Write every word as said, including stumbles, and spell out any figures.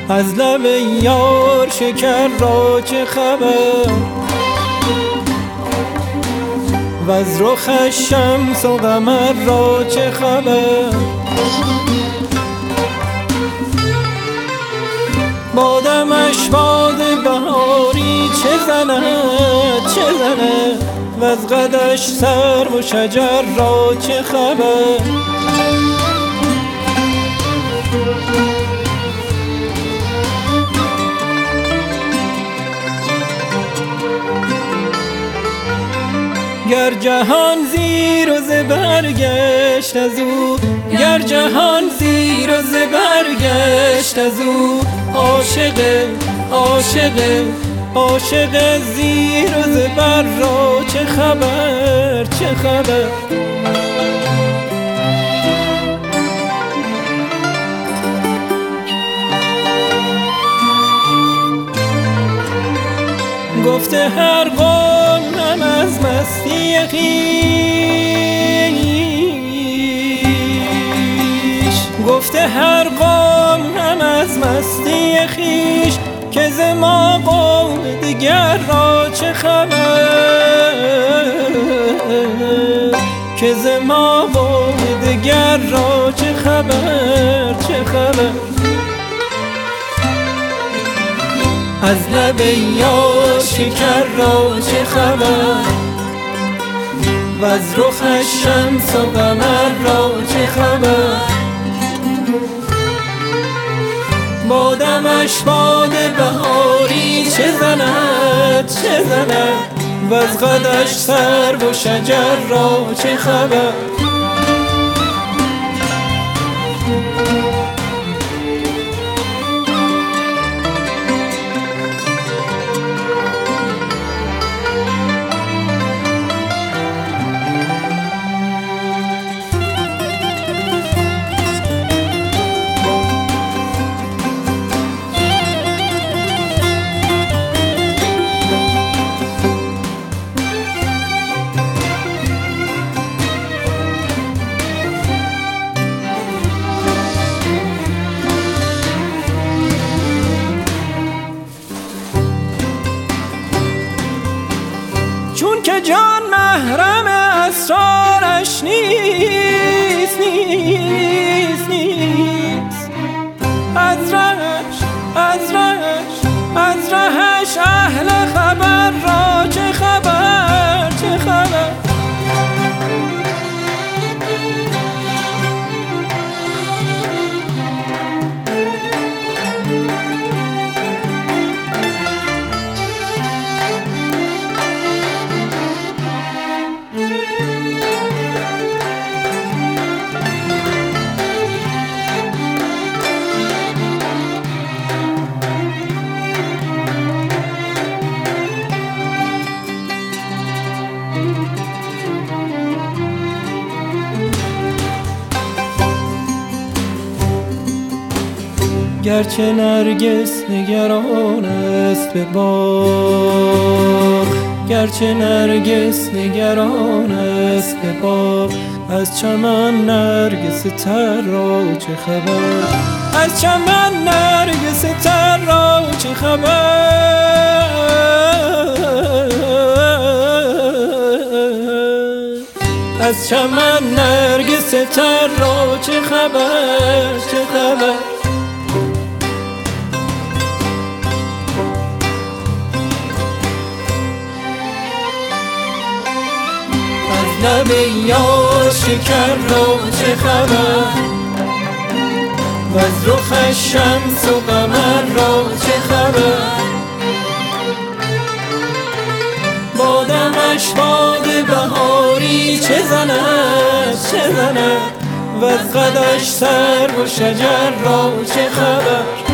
از لب یار شکر را چه خبر، وز رخش شمس و قمر را چه خبر. بادمش باد بهاری چه زند چه زند، وز قدش سرو و شجر را چه خبر. گر جهان زیر و زبر گشت از او، گر جهان زیر و زبر گشت از او، عاشق عاشق عاشق زیر و زبر را چه خبر چه خبر. گفته هر قوم هم از مستی خویش، گفته هر قوم هم از مستی خویش، که ز ما قوم دیگر را چه خبر، که ز ما قوم دیگر را چه خبر چه خبر. از لب یار شکر را چه خبر، وز رخش شمس و قمر را چه خبر. بادمش باد بهاری چه زند چه زند، وز قدش سرو و شجر را چه خبر. چون که جان محرم اسرارش نیست نیست نیست، از رهش از رهش از رهش اهل خبر را چه خبر چه خبر. گرچه نرگس نگران است به باغ، گرچه نرگس نگران است به باغ، از چمن نرگس تر را چه خبر، از چمن نرگس تر را چه خبر. از چمن نرگس تر را چه خبر چه خبر. لب یار شکر را چه خبر، وز رخش شمس و قمر را چه خبر. بادمش باد بهاری چه زند چه زند، وز قدش سرو و شجر را چه خبر.